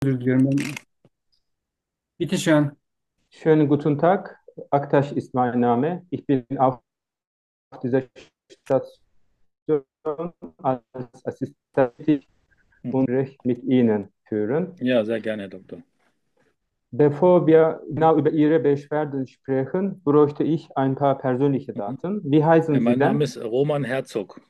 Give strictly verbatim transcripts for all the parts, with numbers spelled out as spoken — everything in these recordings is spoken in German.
özür diliyorum. Bitte schön. Schönen guten Tag. Aktaş ist mein Name. Ich bin auf dieser Station als Assistent tätig und Mhm. spreche mit Ihnen führen. Ja, sehr gerne, Herr Doktor. Bevor wir genau über Ihre Beschwerden sprechen, bräuchte ich ein paar persönliche Mhm. Daten. Wie Ja, heißen Sie mein Name denn? ist Roman Herzog.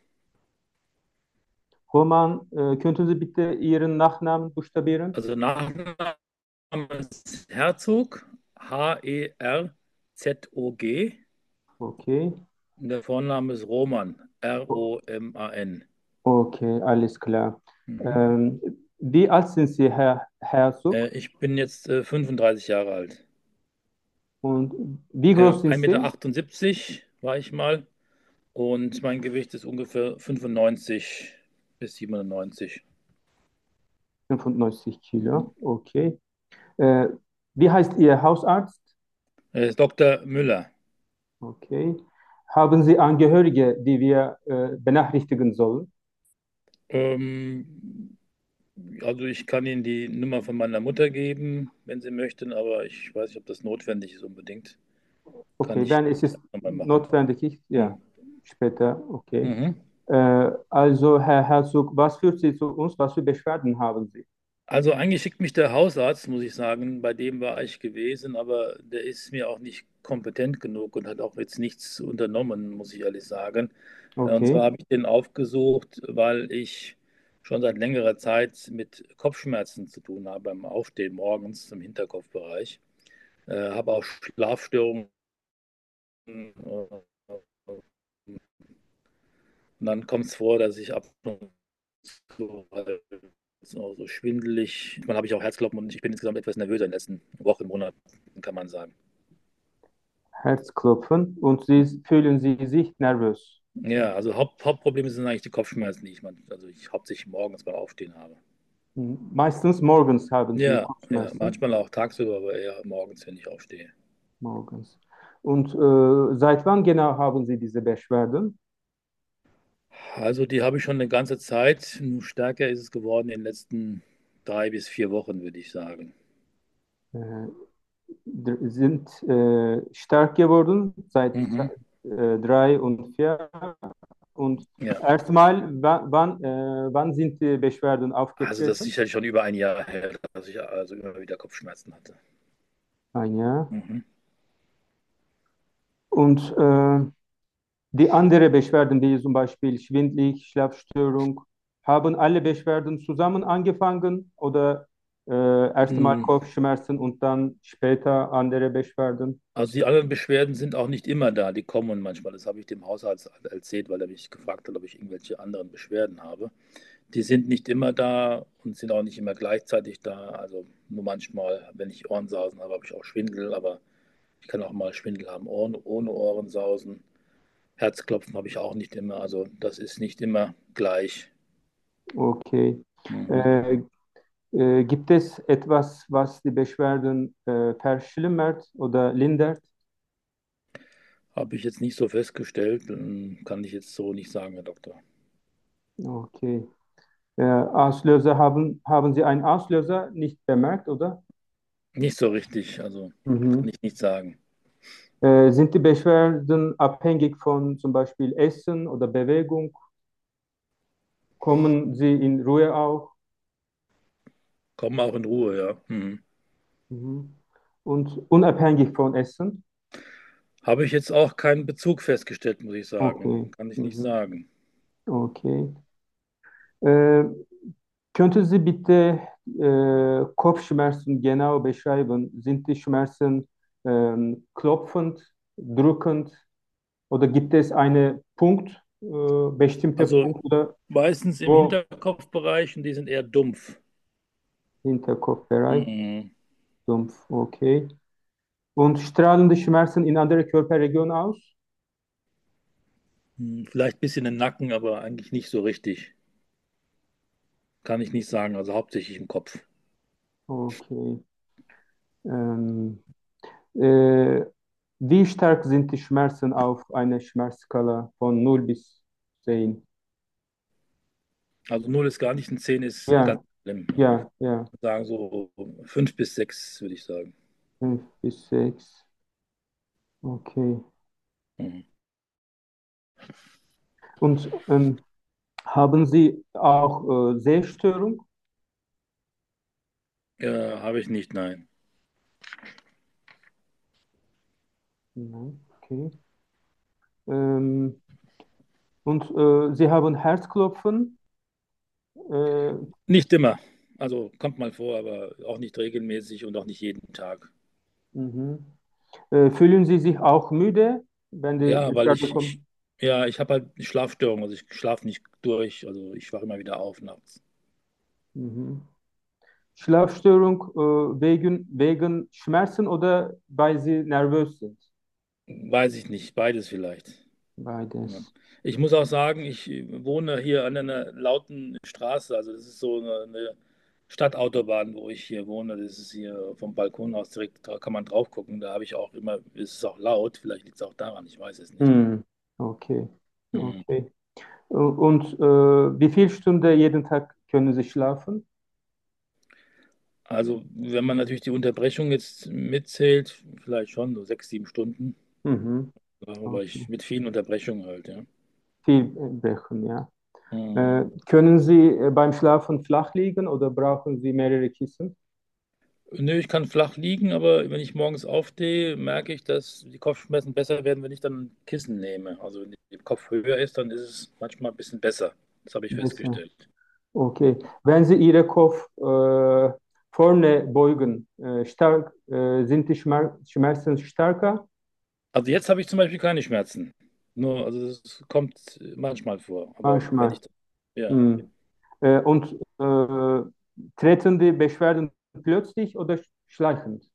Roman, äh, könnten Sie bitte Ihren Nachnamen buchstabieren? Also Nachname ist Herzog, H E R Z O G. Okay, Und der Vorname ist Roman, O- R O M A N. okay, alles klar. Mhm. Ähm, wie alt sind Sie, Herr Äh, Herzog? ich bin jetzt äh, fünfunddreißig Jahre alt. Und wie Ja, groß sind ein Meter Sie? achtundsiebzig war ich mal und mein Gewicht ist ungefähr fünfundneunzig bis siebenundneunzig. fünfundneunzig Mhm. Kilo, okay. Äh, wie heißt Ihr Hausarzt? Äh, Doktor Müller. Okay. Haben Sie Angehörige, die wir äh, benachrichtigen sollen? Ähm, Also ich kann Ihnen die Nummer von meiner Mutter geben, wenn Sie möchten, aber ich weiß nicht, ob das notwendig ist unbedingt. Kann Okay, ich wenn es ist nochmal machen. notwendig ist, ja, Hm. später, okay. Mhm. Äh, also, Herr Herzog, was führt Sie zu uns? Was für Beschwerden haben Sie? Also eigentlich schickt mich der Hausarzt, muss ich sagen, bei dem war ich gewesen, aber der ist mir auch nicht kompetent genug und hat auch jetzt nichts unternommen, muss ich ehrlich sagen. Äh, Und Okay, zwar habe ich den aufgesucht, weil ich schon seit längerer Zeit mit Kopfschmerzen zu tun habe beim Aufstehen morgens im Hinterkopfbereich. Äh, habe auch Schlafstörungen. äh, Und dann kommt es vor, dass ich ab und zu halt so, so schwindelig, manchmal habe ich auch Herzklopfen und ich bin insgesamt etwas nervöser in den letzten Wochen, Monaten, kann man sagen. Herzklopfen und Sie fühlen Sie sich nervös. Ja, also Haupt, Hauptprobleme sind eigentlich die Kopfschmerzen, die ich, man, also ich hauptsächlich morgens beim Aufstehen habe. Meistens morgens haben Sie Ja, ja, Kopfschmerzen. manchmal auch tagsüber, aber eher morgens, wenn ich aufstehe. Morgens. Und äh, seit wann genau haben Sie diese Beschwerden? Also die habe ich schon eine ganze Zeit. Nur stärker ist es geworden in den letzten drei bis vier Wochen, würde ich sagen. Äh, d- sind äh, stark geworden seit Mhm. äh, drei und vier. Und Ja, erstmal, wann, wann, äh, wann sind die Beschwerden also das ist aufgetreten? sicherlich schon über ein Jahr her, dass ich also immer wieder Kopfschmerzen hatte. Ein Jahr. Mhm. Und äh, die anderen Beschwerden, wie zum Beispiel schwindelig, Schlafstörung, haben alle Beschwerden zusammen angefangen oder äh, erst einmal Mm, Kopfschmerzen und dann später andere Beschwerden? Also die anderen Beschwerden sind auch nicht immer da, die kommen manchmal. Das habe ich dem Hausarzt erzählt, weil er mich gefragt hat, ob ich irgendwelche anderen Beschwerden habe. Die sind nicht immer da und sind auch nicht immer gleichzeitig da. Also nur manchmal, wenn ich Ohrensausen habe, habe ich auch Schwindel, aber ich kann auch mal Schwindel haben ohne, ohne Ohrensausen. Herzklopfen habe ich auch nicht immer. Also das ist nicht immer gleich. Okay. Mhm. Äh, äh, gibt es etwas, was die Beschwerden äh, verschlimmert oder lindert? Habe ich jetzt nicht so festgestellt, ähm, kann ich jetzt so nicht sagen, Herr Doktor. Okay. Äh, Auslöser haben, haben Sie einen Auslöser nicht bemerkt, oder? Nicht so richtig, also kann Mhm. ich nicht sagen. Äh, sind die Beschwerden abhängig von zum Beispiel Essen oder Bewegung? Kommen sie in Ruhe auch? Komm auch in Ruhe, ja. Mhm. Mhm. Und unabhängig von Essen? Habe ich jetzt auch keinen Bezug festgestellt, muss ich sagen. Okay. Kann ich nicht Mhm. sagen. Okay. Äh, könnten Sie bitte äh, Kopfschmerzen genau beschreiben? Sind die Schmerzen ähm, klopfend, drückend oder gibt es einen Punkt, äh, bestimmte Also Punkt oder meistens im wo Hinterkopfbereich und die sind eher dumpf. Hinterkopfbereich? Mhm. Dumpf, okay. Und strahlen die Schmerzen in andere Körperregionen aus? Hm, Vielleicht ein bisschen im Nacken, aber eigentlich nicht so richtig. Kann ich nicht sagen, also hauptsächlich im Kopf. Okay. Ähm, äh, wie stark sind die Schmerzen auf einer Schmerzskala von null bis zehn? Also null ist gar nicht, ein zehn ist Ja, ganz. schlimm. Also ich Ja, ja, würde sagen, so fünf bis sechs, würde ich sagen. fünf bis sechs. Okay. Mhm. Und ähm, haben Sie auch äh, Sehstörung? Ja, habe ich nicht, nein. Nein, okay. Ähm, und äh, Sie haben Herzklopfen? Äh, Nicht immer. Also kommt mal vor, aber auch nicht regelmäßig und auch nicht jeden Tag. mhm. Äh, fühlen Sie sich auch müde, wenn die Ja, weil Beschwerde ich, ich kommt? ja, ich habe halt Schlafstörungen, also ich schlafe nicht durch, also ich wache immer wieder auf nachts. Mhm. Schlafstörung äh, wegen, wegen Schmerzen oder weil Sie nervös sind? Weiß ich nicht, beides vielleicht. Ja. Beides. Ich muss auch sagen, ich wohne hier an einer lauten Straße, also das ist so eine, eine Stadtautobahn, wo ich hier wohne. Das ist hier vom Balkon aus direkt, da kann man drauf gucken. Da habe ich auch immer, ist es auch laut, vielleicht liegt es auch daran, ich weiß es nicht. Hm. Okay, Mhm. okay. Und äh, wie viel Stunde jeden Tag können Sie schlafen? Also, wenn man natürlich die Unterbrechung jetzt mitzählt, vielleicht schon so sechs, sieben Stunden, Mhm. aber ich Okay. mit vielen Unterbrechungen halt, ja. Viel äh, brechen, ja. Mhm. Äh, können Sie äh, beim Schlafen flach liegen oder brauchen Sie mehrere Kissen? Nö, ich kann flach liegen, aber wenn ich morgens aufstehe, merke ich, dass die Kopfschmerzen besser werden, wenn ich dann ein Kissen nehme. Also wenn der Kopf höher ist, dann ist es manchmal ein bisschen besser. Das habe ich Besser. festgestellt. Okay. Wenn Sie Ihren Kopf äh, vorne beugen, äh, stark, äh, sind die Schmer Schmerzen stärker? Also jetzt habe ich zum Beispiel keine Schmerzen. Nur, also das kommt manchmal vor. Aber wenn Manchmal. ich, ja, Hm. Äh, und äh, treten die Beschwerden plötzlich oder schleichend?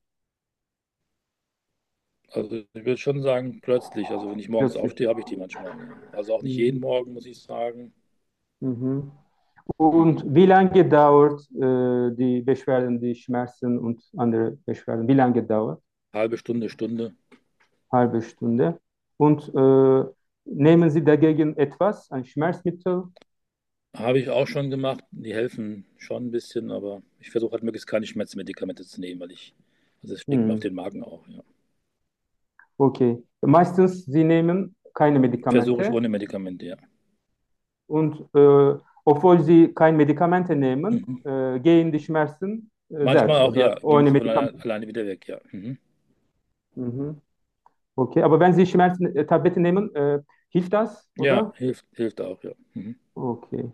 also ich würde schon sagen, plötzlich, also wenn ich morgens Plötzlich. aufstehe, habe ich die manchmal. Ja. Also auch nicht jeden Mhm. Morgen, muss ich sagen. Mhm. Mhm. Und wie lange dauert äh, die Beschwerden, die Schmerzen und andere Beschwerden? Wie lange dauert? Halbe Stunde, Stunde. Halbe Stunde. Und äh, nehmen Sie dagegen etwas, ein Schmerzmittel? Habe ich auch schon gemacht. Die helfen schon ein bisschen, aber ich versuche halt möglichst keine Schmerzmedikamente zu nehmen, weil ich, also es schlägt mir auf Hm. den Magen auch. Ja. Okay. Meistens Sie nehmen keine Versuche ich Medikamente ohne Medikamente, ja. und äh, obwohl Sie keine Medikamente nehmen, Mhm. äh, gehen die Schmerzen äh, Manchmal selbst auch, ja, oder gehen ohne sie von alleine, Medikamente. alleine wieder weg, ja. Mhm. Mhm. Okay, aber wenn Sie Schmerztabletten nehmen, äh, hilft das, Ja, oder? hilft, hilft auch, ja. Mhm. Okay.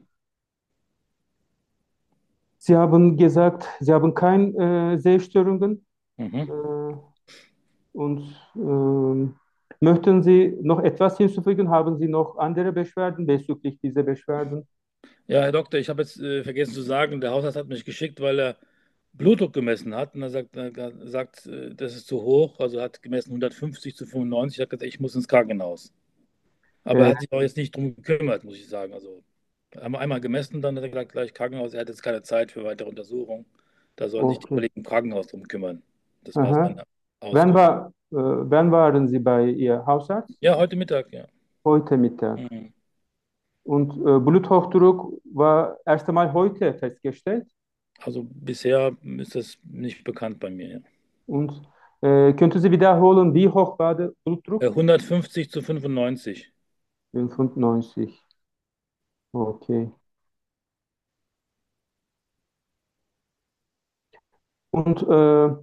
Sie haben gesagt, Sie haben keine äh, Sehstörungen Mhm. äh, und ähm, möchten Sie noch etwas hinzufügen? Haben Sie noch andere Beschwerden bezüglich dieser Beschwerden? Ja, Herr Doktor, ich habe jetzt äh, vergessen zu sagen, der Hausarzt hat mich geschickt, weil er Blutdruck gemessen hat und er sagt, er sagt, äh, das ist zu hoch, also hat gemessen hundertfünfzig zu fünfundneunzig. Ich habe gesagt, ich muss ins Krankenhaus. Aber er Äh, hat sich auch jetzt nicht drum gekümmert, muss ich sagen. Also einmal, einmal gemessen, dann hat er gesagt, gleich Krankenhaus. Er hat jetzt keine Zeit für weitere Untersuchungen. Da sollen sich die okay. Kollegen im Krankenhaus drum kümmern. Das war Aha. seine Wann Auskunft. war, äh, wann waren Sie bei Ihr Hausarzt? Ja, heute Mittag, ja. Heute Mittag. Mhm. Und äh, Bluthochdruck war erst einmal heute festgestellt. Also bisher ist das nicht bekannt bei mir. Ja. Und äh, könnte Sie wiederholen, wie hoch war der Äh, Blutdruck? hundertfünfzig zu fünfundneunzig. fünfundneunzig. Okay. Und äh, äh,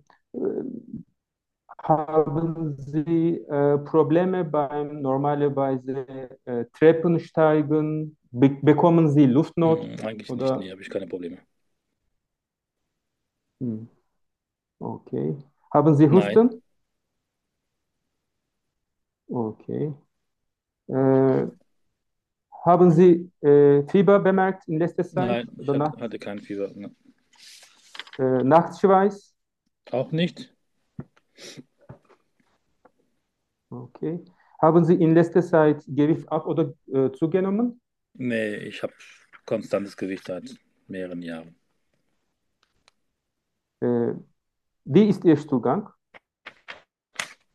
haben Sie äh, Probleme beim normalerweise äh, Treppensteigen? Be bekommen Sie Luftnot Mhm, eigentlich nicht, oder? nee, habe ich keine Probleme. Hm, okay. Haben Sie Nein, Husten? Okay. Äh, haben Sie äh, Fieber bemerkt in letzter Zeit nein, ich oder hatte, Nacht, hatte kein Fieber. Ne. äh, Nachtschweiß? Auch nicht? Okay. Haben Sie in letzter Zeit Gewicht ab oder äh, zugenommen? Nee, ich habe konstantes Gewicht seit mehreren Jahren. Äh, wie ist Ihr Stuhlgang?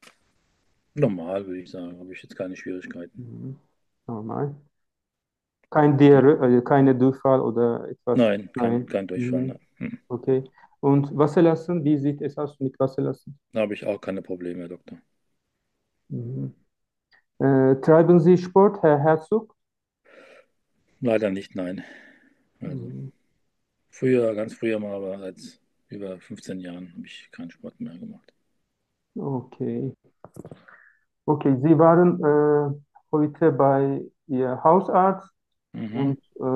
Normal, würde ich sagen, habe ich jetzt keine Schwierigkeiten. Mhm. Normal. Kein Ja. Diarrhoe, also keine Durchfall oder etwas? Nein, kein, Nein. kein Durchfall. Mhm. Nein. Hm. Okay. Und Wasserlassen, wie sieht es aus mit Wasserlassen? Da habe ich auch keine Probleme, Herr Doktor. Mhm. Äh, treiben Sie Sport, Herr Herzog? Leider nicht, nein. Also Mhm. früher, ganz früher mal, aber seit über fünfzehn Jahren habe ich keinen Sport mehr gemacht. Okay. Okay, Sie waren äh, heute bei Ihr Hausarzt Mhm. und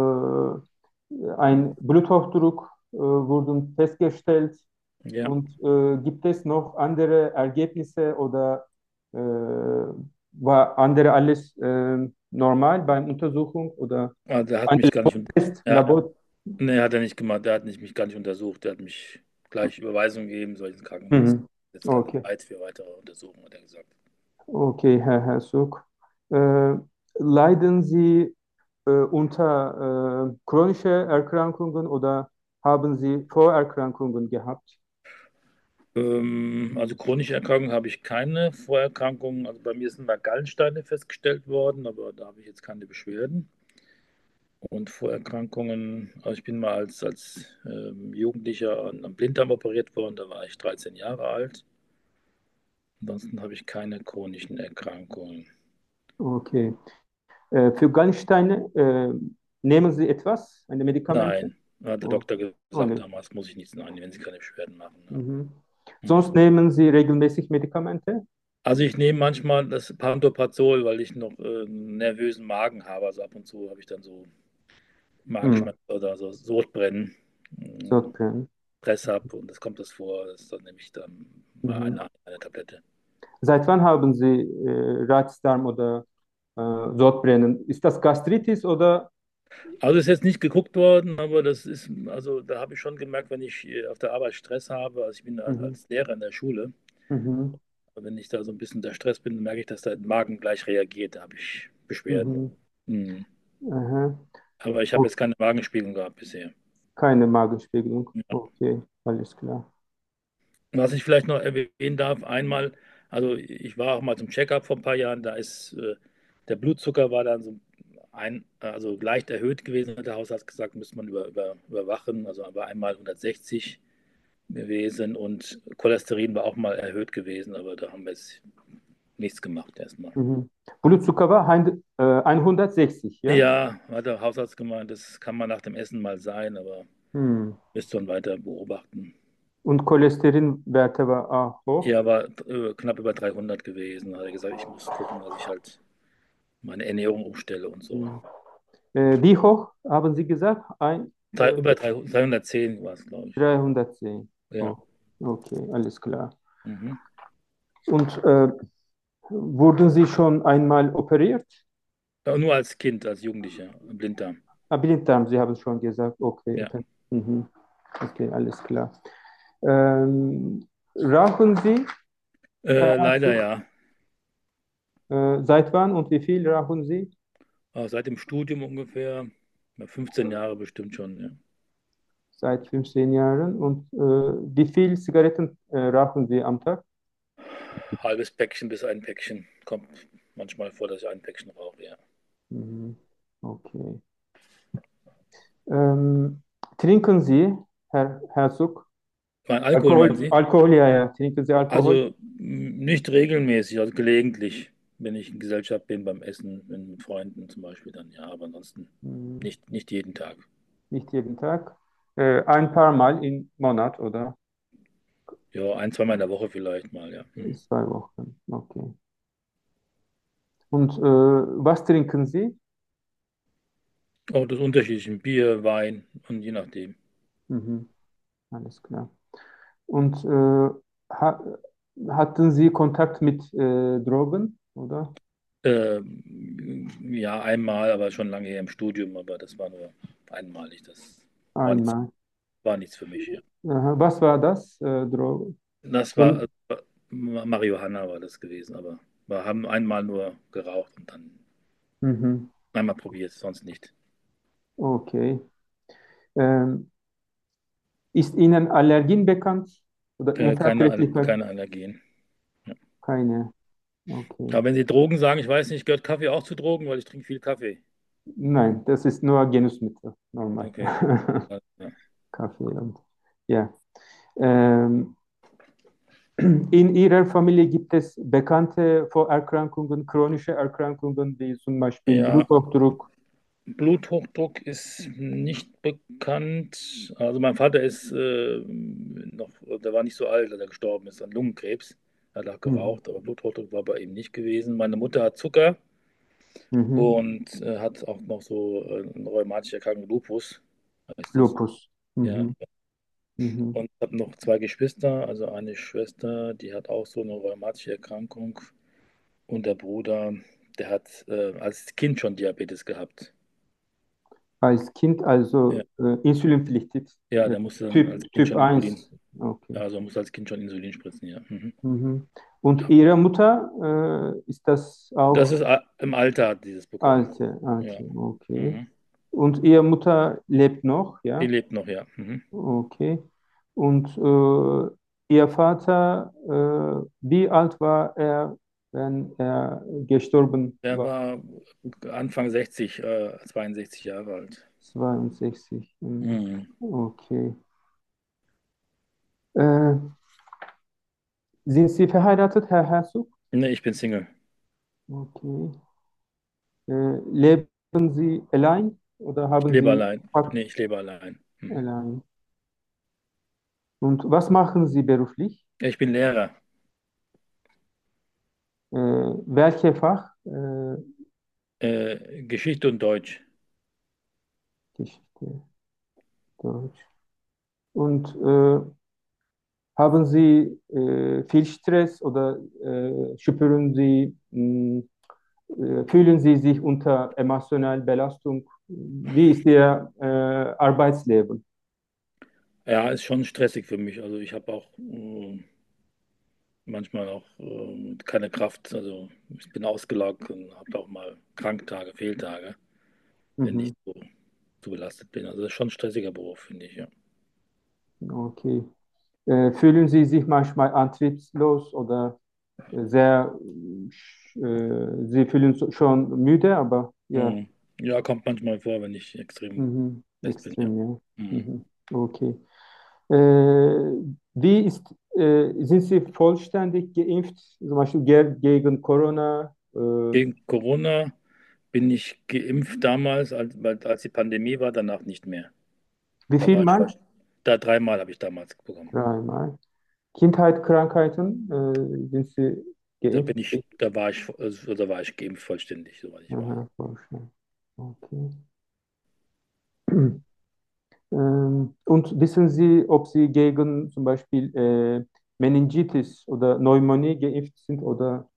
äh, ein Bluthochdruck äh, wurde festgestellt. Ja, Und äh, gibt es noch andere Ergebnisse oder äh, war andere alles äh, normal beim Untersuchung oder also der hat ein mich gar nicht, un- Test, ja, Labor? nee, hat er nicht gemacht. Der hat nicht, mich gar nicht untersucht. Der hat mich gleich Überweisung gegeben, soll ich ins Krankenhaus. Mhm. Jetzt keine Okay, Zeit für weitere Untersuchungen, hat er gesagt. okay, Herr Herzog. Äh, leiden Sie äh, unter äh, chronischen Erkrankungen oder haben Sie Vorerkrankungen gehabt? Ähm, also chronische Erkrankungen habe ich keine. Vorerkrankungen, also bei mir sind mal Gallensteine festgestellt worden, aber da habe ich jetzt keine Beschwerden. Und Vorerkrankungen, also ich bin mal als, als ähm, Jugendlicher an, am Blinddarm operiert worden, da war ich dreizehn Jahre alt. Ansonsten habe ich keine chronischen Erkrankungen. Okay. Äh, für Gallensteine äh, nehmen Sie etwas, eine Medikamente? Nein, hat der Oh, Doktor oh gesagt, ne. damals muss ich nichts nehmen, wenn Sie keine Beschwerden machen. Ja. Mhm. Mhm. Sonst nehmen Sie regelmäßig Medikamente? Also ich nehme manchmal das Pantoprazol, weil ich noch äh, einen nervösen Magen habe. Also ab und zu habe ich dann so Hm. Magenschmerzen oder so Sodbrennen, äh, Sodbrennen. Stress habe und das kommt das vor. Das dann nehme ich dann mal Mhm. eine, eine Tablette. Seit wann haben Sie äh, Reizdarm oder äh, Sodbrennen? Ist das Gastritis oder? Also ist jetzt nicht geguckt worden, aber das ist, also da habe ich schon gemerkt, wenn ich äh, auf der Arbeit Stress habe, also ich bin als Mhm. als Lehrer in der Schule, Mhm. wenn ich da so ein bisschen unter Stress bin, dann merke ich, dass der Magen gleich reagiert, da habe ich Beschwerden. Mhm. Hm. Aha. Aber ich habe Oh, jetzt keine Magenspiegelung gehabt bisher. keine Magenspiegelung. Ja. Okay, alles klar. Was ich vielleicht noch erwähnen darf, einmal, also ich war auch mal zum Checkup vor ein paar Jahren, da ist äh, der Blutzucker war dann so ein, also leicht erhöht gewesen, hat der Hausarzt gesagt, müsste man über, über, überwachen, also war einmal hundertsechzig gewesen und Cholesterin war auch mal erhöht gewesen, aber da haben wir jetzt nichts gemacht erstmal. Mhm. Blutzucker war ein, äh, hundertsechzig, ja? Ja, hat der Hausarzt gemeint, das kann man nach dem Essen mal sein, aber Hm. müsste man weiter beobachten. Und Cholesterinwerte war auch hoch. Ja, war äh, knapp über dreihundert gewesen. Da hat er gesagt, ich muss gucken, dass ich halt meine Ernährung umstelle und so. Hm. Äh, wie hoch haben Sie gesagt? Ein, Drei, äh, über dreihundert, dreihundertzehn war es, glaube ich. dreihundertzehn. Ja. Oh, okay, alles klar. Mhm. Und äh, wurden Sie schon einmal operiert? Aber nur als Kind, als Jugendlicher, Blinddarm. Ah, Blinddarm, Sie haben es schon gesagt. Okay, Ja. okay. Mhm. Okay, alles klar. Ähm, rauchen Sie, Herr Äh, leider Herzog? ja. Äh, seit wann und wie viel rauchen Sie? Aber seit dem Studium ungefähr, ja, fünfzehn Jahre bestimmt schon, ja. Seit fünfzehn Jahren. Und äh, wie viel Zigaretten äh, rauchen Sie am Tag? Halbes Päckchen bis ein Päckchen. Kommt manchmal vor, dass ich ein Päckchen rauche, ja. Mhm. Okay. Ähm, trinken Sie, Herr Herzog? Mein Alkohol meinen Alkohol, Sie? Alkohol, ja, ja. Trinken Sie Alkohol? Also m, nicht regelmäßig, also gelegentlich, wenn ich in Gesellschaft bin, beim Essen, wenn mit Freunden zum Beispiel, dann ja, aber ansonsten Mhm. nicht, nicht jeden Tag. Nicht jeden Tag. Äh, ein paar Mal im Monat oder Ja, ein, zweimal in der Woche vielleicht mal, ja. Hm. zwei Wochen. Okay. Und äh, was trinken Sie? Auch das unterschiedliche Bier, Wein und je nachdem. Mhm. Alles klar. Und äh, ha hatten Sie Kontakt mit äh, Drogen, oder? Ähm, ja, einmal, aber schon lange her im Studium, aber das war nur einmalig. Das war nichts, Einmal. war nichts für mich, ja. Aha. Was war das? Äh, Drogen? Das war, Von, also, Marihuana war das gewesen, aber wir haben einmal nur geraucht und dann mhm. einmal probiert, sonst nicht. Okay. Ähm, ist Ihnen Allergien bekannt oder Äh, keine, Al- Unverträglichkeit? keine Allergien. Ja. Keine. Okay. Aber wenn Sie Drogen sagen, ich weiß nicht, gehört Kaffee auch zu Drogen, weil ich trinke viel Kaffee. Nein, das ist nur Genussmittel, normal. Okay. Also, ja. Kaffee und ja. Ähm, in Ihrer Familie gibt es bekannte Vorerkrankungen, chronische Erkrankungen, wie zum Beispiel Ja, Bluthochdruck. Bluthochdruck ist nicht bekannt. Also mein Vater ist äh, noch, der war nicht so alt, als er gestorben ist an Lungenkrebs. Er hat auch Mhm. geraucht, aber Bluthochdruck war bei ihm nicht gewesen. Meine Mutter hat Zucker Mhm. und äh, hat auch noch so äh, eine rheumatische Erkrankung, Lupus heißt das. Lupus. Ja. Mhm. Mhm. Und ich habe noch zwei Geschwister, also eine Schwester, die hat auch so eine rheumatische Erkrankung und der Bruder, der hat äh, als Kind schon Diabetes gehabt. Als Kind Ja, also äh, insulinpflichtig. ja, Äh, der musste dann Typ, als Kind Typ schon Insulin, eins. Okay. ja, also muss als Kind schon Insulin spritzen, ja. Mhm. Mhm. Und Ihre Mutter, äh, ist das Das auch ist a- im Alter hat dieses bekommen. alte? Ja. Alte, okay. Mhm. Und Ihre Mutter lebt noch, Die ja? lebt noch, ja. Mhm. Okay. Und äh, Ihr Vater, äh, wie alt war er, wenn er gestorben Der war? war Anfang sechzig, äh, zweiundsechzig Jahre alt. zweiundsechzig. Hm, Mhm. okay. Äh, sind Sie verheiratet, Herr Herzog? Nee, ich bin Single. Okay. Äh, leben Sie allein oder Ich haben lebe Sie allein. Part Nee, ich lebe allein. Mhm. allein? Und was machen Sie beruflich? Ja, ich bin Lehrer. Äh, welches Fach? Äh, Äh, Geschichte und Deutsch. Geschichte, Deutsch. Und äh, haben Sie äh, viel Stress oder äh, spüren Sie, mh, äh, fühlen Sie sich unter emotionaler Belastung? Wie ist Ihr äh, Arbeitsleben? Ja, ist schon stressig für mich. Also ich habe auch äh, manchmal auch äh, keine Kraft. Also ich bin ausgelaugt und habe auch mal Kranktage, Fehltage, wenn ich Mhm. so zu belastet bin. Also das ist schon ein stressiger Beruf, finde ich, ja. Okay. Äh, fühlen Sie sich manchmal antriebslos oder sehr, äh, Sie fühlen so- schon müde, aber ja, Mhm. Ja, kommt manchmal vor, wenn ich extrem mhm. fest bin, ja. Extrem, ja. Mhm. Mhm. Okay. Äh, wie ist, äh, sind Sie vollständig geimpft, zum Beispiel ge gegen Corona? Äh, Gegen Corona bin ich geimpft damals, als, weil- als die Pandemie war, danach nicht mehr. wie Da viel war ich Mal? fast, da dreimal habe ich damals bekommen. Dreimal. Kindheit, Krankheiten, äh, sind Sie Da geimpft? bin ich, da war ich, also, da war ich geimpft vollständig, soweit ich weiß. Aha, vollständig. Okay. Ähm, und wissen Sie, ob Sie gegen zum Beispiel äh, Meningitis oder Pneumonie geimpft sind oder?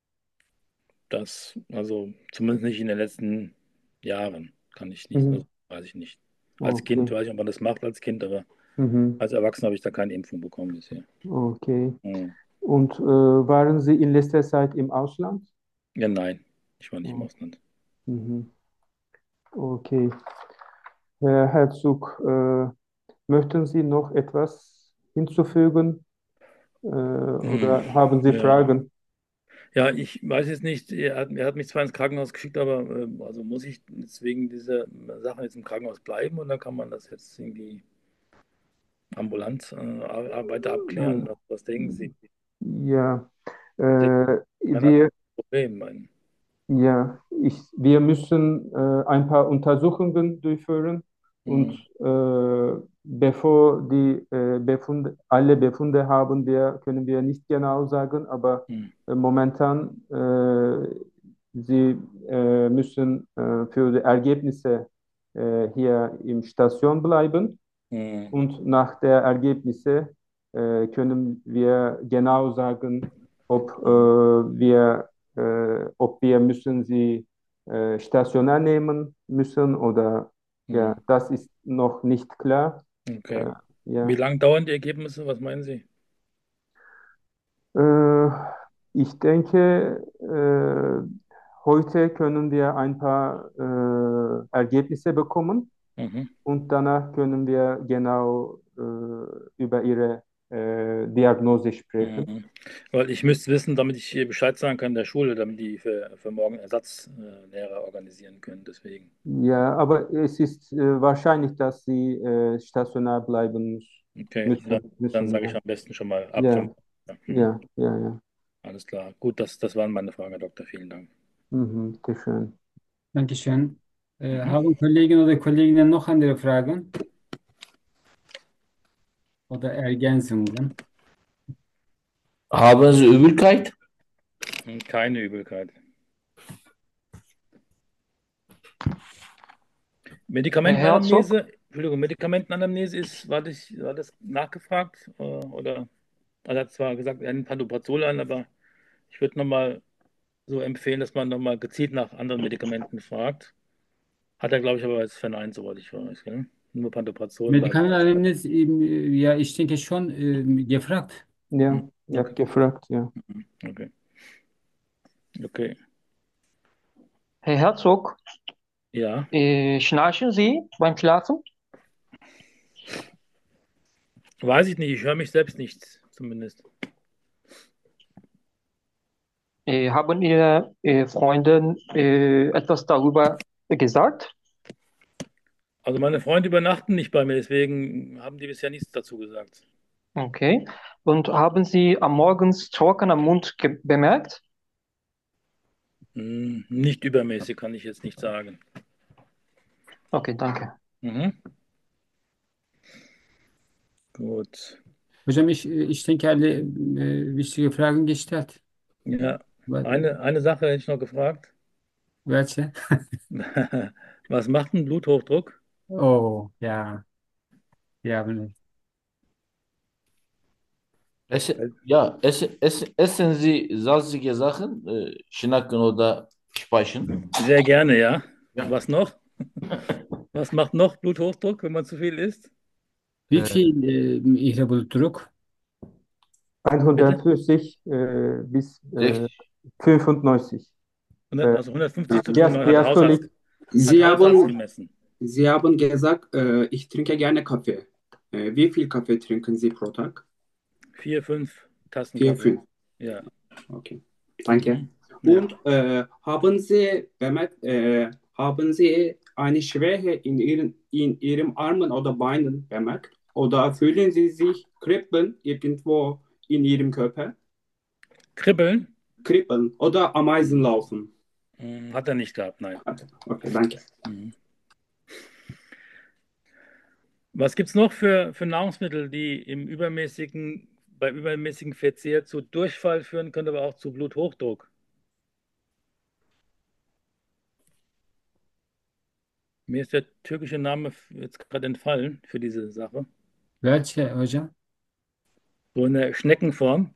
Das, also zumindest nicht in den letzten Jahren, kann ich nicht, also Mhm. weiß ich nicht. Als Kind Okay. weiß ich, ob man das macht als Kind, aber Mhm. als Erwachsener habe ich da keine Impfung bekommen bisher. Okay. Hm. Und äh, waren Sie in letzter Zeit im Ausland? Ja, nein, ich war nicht im Oh. Ausland. Mhm. Okay. Herr Herzog, äh, möchten Sie noch etwas hinzufügen, äh, Hm. oder haben Sie Ja. Fragen? Ja, ich weiß jetzt nicht, er hat, er hat mich zwar ins Krankenhaus geschickt, aber ähm, also muss ich jetzt wegen dieser Sache jetzt im Krankenhaus bleiben oder kann man das jetzt irgendwie ambulant äh, ar- weiter abklären? Äh, Was, was denken Sie? ja, Das äh, ist mein akutes wir Problem. Mein, Ja, ich, wir müssen äh, ein paar Untersuchungen durchführen und hm, äh, bevor die äh, Befunde, alle Befunde haben wir, können wir nicht genau sagen, aber hm, äh, momentan äh, Sie äh, müssen äh, für die Ergebnisse äh, hier im Station bleiben hm, und nach der Ergebnisse äh, können wir genau sagen, ob äh, hm, wir, äh, ob wir müssen sie äh, stationär nehmen müssen oder ja, hm. das ist noch nicht klar. Okay. Äh, Wie ja, lange dauern die Ergebnisse? Was meinen Sie? äh, ich denke, äh, heute können wir ein paar äh, Ergebnisse bekommen Mhm. und danach können wir genau äh, über ihre äh, Diagnose sprechen. Mhm. Weil ich müsste wissen, damit ich hier Bescheid sagen kann der Schule, damit die für, für morgen Ersatzlehrer organisieren können. Deswegen. Ja, aber es ist äh, wahrscheinlich, dass Sie äh, stationär bleiben muss- Okay, müssen. dann, dann müssen sage ich ja. am besten schon mal ab Ja, vom. Ja, mhm. ja, ja, ja. Alles klar. Gut, das, das waren meine Fragen, Herr Doktor. Vielen Dank. Mhm, bitte schön. Dankeschön. Äh, Mhm. haben Kollegen oder Kolleginnen noch andere Fragen oder Ergänzungen? Haben Sie Übelkeit? Und keine Übelkeit. Herr Herzog, Medikamentenanamnese, Entschuldigung, Medikamentenanamnese ist, war das, war das nachgefragt? äh, Oder, also er hat zwar gesagt, er nimmt Pantoprazol an, aber ich würde nochmal so empfehlen, dass man nochmal gezielt nach anderen Medikamenten fragt. Hat er, glaube ich, aber jetzt verneint, soweit ich weiß. Gell? Nur Pantoprazol bleibt aus. Medikamentenanamnez, ähm, ja, ich denke schon ähm, gefragt. Ja, Hm, ich habe Okay, gefragt, ja. okay, okay. Herr Herzog, Ja, äh, schnarchen Sie beim Schlafen? weiß ich nicht, ich höre mich selbst nicht, zumindest. Äh, haben Ihre äh, Freunde äh, etwas darüber gesagt? Also meine Freunde übernachten nicht bei mir, deswegen haben die bisher nichts dazu gesagt. Okay. Und haben Sie am Morgens trockener Mund ge- bemerkt? Hm, nicht übermäßig, kann ich jetzt nicht sagen. Okay, danke. Mhm. Gut. Hocam ich, ich denke, alle äh, wichtige Fragen gestellt. Ja, Wa- eine, eine Sache hätte ich noch gefragt. Welche? Was macht ein Bluthochdruck? Oh, ja, ja, Essen, ja, essen, essen, essen Sie salzige Sachen, äh, Schnacken oder Speichen? Sehr gerne, ja. Ja. Was noch? Was macht noch Bluthochdruck, wenn man zu viel isst? wie Äh, viel äh, Ihre Blutdruck? Bitte? hundertfünfzig äh, bis äh, sechzig. fünfundneunzig. hundert, Äh, also hundertfünfzig zu Dias- fünfundneunzig hat der Hausarzt, Diastolik. hat Sie der Hausarzt haben, gemessen. Sie haben gesagt, äh, ich trinke gerne Kaffee. Äh, wie viel Kaffee trinken Sie pro Tag? Vier, fünf Tassen Vier, Kaffee. fünf. Ja. Okay, danke. Mhm. Ja. Und äh, haben Sie bemerkt, äh, haben Sie eine Schwäche in Ihren, in Ihrem Armen oder Beinen bemerkt? Oder fühlen Sie sich kribbeln irgendwo in Ihrem Körper? Kribbeln? Kribbeln oder Ameisen laufen? Hm, hat er nicht gehabt, nein. Okay, okay, danke. Mhm. Was gibt es noch für, für Nahrungsmittel, die im übermäßigen, beim übermäßigen Verzehr zu Durchfall führen können, aber auch zu Bluthochdruck? Mir ist der türkische Name jetzt gerade entfallen für diese Sache. Welche, hocam? So in der Schneckenform.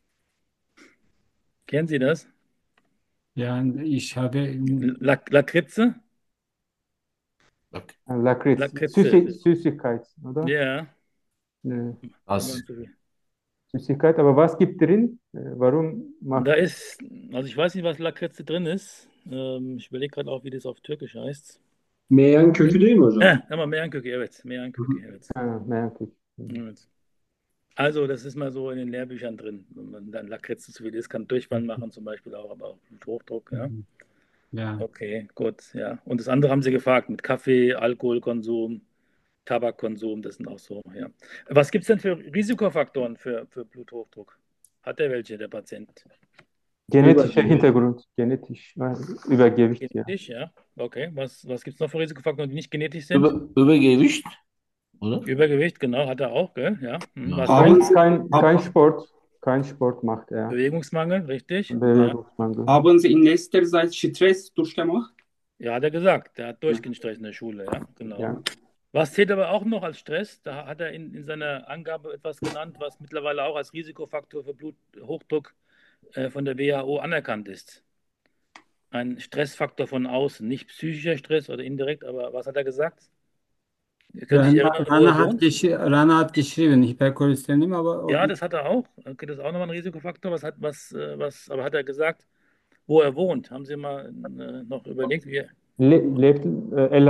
Kennen Sie das? Ja, ich habe, ähm, Lak Lakritze? Bak, Lakritz. Lakritze. Süßi Süßigkeit, oder? Ja, Nee, wenn man az. so will. Süßigkeit, aber was gibt drin? Äh, warum Da macht ist, also ich weiß nicht, was Lakritze drin ist. Ähm, ich überlege gerade auch, wie das auf Türkisch heißt. Meyan kökü değil mi hocam? Äh, ama Meyanköki, evet. Meyanköki, Hı. evet. ah, merke ich. Evet. Also, das ist mal so in den Lehrbüchern drin. Wenn man dann Lakritze zu viel isst, kann Durchfall machen zum Beispiel auch, aber auch Bluthochdruck, ja. ja. Okay, gut, ja. Und das andere haben Sie gefragt mit Kaffee, Alkoholkonsum, Tabakkonsum, das sind auch so, ja. Was gibt es denn für Risikofaktoren für, für Bluthochdruck? Hat er welche, der Patient? Genetischer Übergewicht. Hintergrund, genetisch, äh, Übergewicht, ja. Genetisch, ja. Okay, was, was gibt es noch für Risikofaktoren, die nicht genetisch Über, sind? Übergewicht, oder? Übergewicht, genau, hat er auch, gell? Ja. Hm, Ja. was noch? Haben Kein, Sie, kein, hab, kein Sport, kein Sport macht er. Bewegungsmangel, richtig? Ja. Bewegungsmangel. Haben Sie in letzter Zeit Stress durchgemacht? Ja, hat er gesagt. Der hat Ja. durchgehend Stress in der Schule, ja, genau. Ja. Was zählt aber auch noch als Stress? Da hat er in, in seiner Angabe etwas genannt, was mittlerweile auch als Risikofaktor für Bluthochdruck äh, von der W H O anerkannt ist. Ein Stressfaktor von außen, nicht psychischer Stress oder indirekt, aber was hat er gesagt? Ihr könnt sich Rana, erinnern, wo er Rana hat, wohnt? geschri Rana hat geschrieben, Hypercholesterin, aber Ja, o- das hat er auch. Okay, das ist auch nochmal ein Risikofaktor. Was hat, was, äh, was, aber hat er gesagt, wo er wohnt? Haben Sie mal äh, noch überlegt, wie er, Le lebt äh, allein?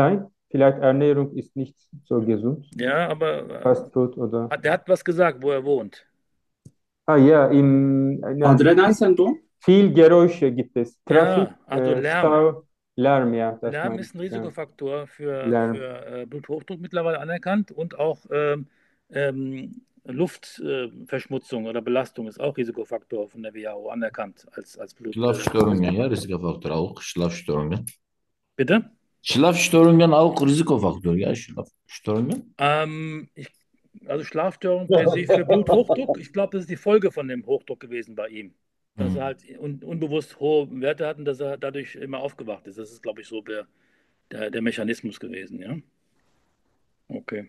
vielleicht Ernährung ist nicht so gesund. Ja, aber Fast Food oder. äh, der hat was gesagt, wo er wohnt. Ah ja, im, na, Adre nereden du? viel Geräusche gibt es. Trafik, Ja, also äh, Lärm. Stau, Lärm, ja, das Lärm meine ist ein ich. Ja, Risikofaktor für, Lärm. für äh, Bluthochdruck mittlerweile anerkannt und auch ähm, ähm, Luftverschmutzung oder Belastung ist auch Risikofaktor von der W H O anerkannt als, als Blut. Äh, Schlafstörungen, ja, Risikofaktor auch. Schlafstörungen. bitte? Schlafstörungen auch Risikofaktor, ja, Schlafstörungen. Ähm, ich, also Schlafstörung per se für Bluthochdruck, ich glaube, das ist die Folge von dem Hochdruck gewesen bei ihm. Dass er Hm. halt un, unbewusst hohe Werte hat und dass er dadurch immer aufgewacht ist. Das ist, glaube ich, so der, der, der Mechanismus gewesen, ja. Okay.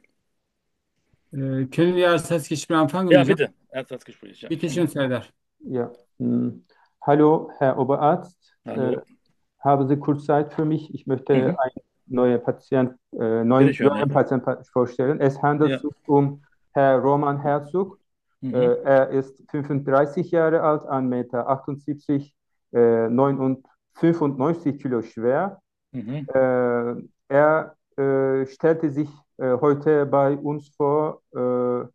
Äh, können wir das Gespräch anfangen Ja, hocam? bitte. Erstsatzgespräch, ja. Bitte schön Serdar. Ja. Hm. Hallo, Herr Oberarzt. Äh, Hallo. haben Sie kurz Zeit für mich? Ich möchte Mhm. einen neuen Patient, äh, Bitte neuen, schön, ja. neuen Patient vorstellen. Es handelt Ja. sich um Herr Roman Herzog. Mhm. Äh, er ist fünfunddreißig Jahre alt, ein Meter achtundsiebzig, äh, neun und fünfundneunzig Kilo schwer. Mhm. Äh, er äh, stellte sich äh, heute bei uns vor äh,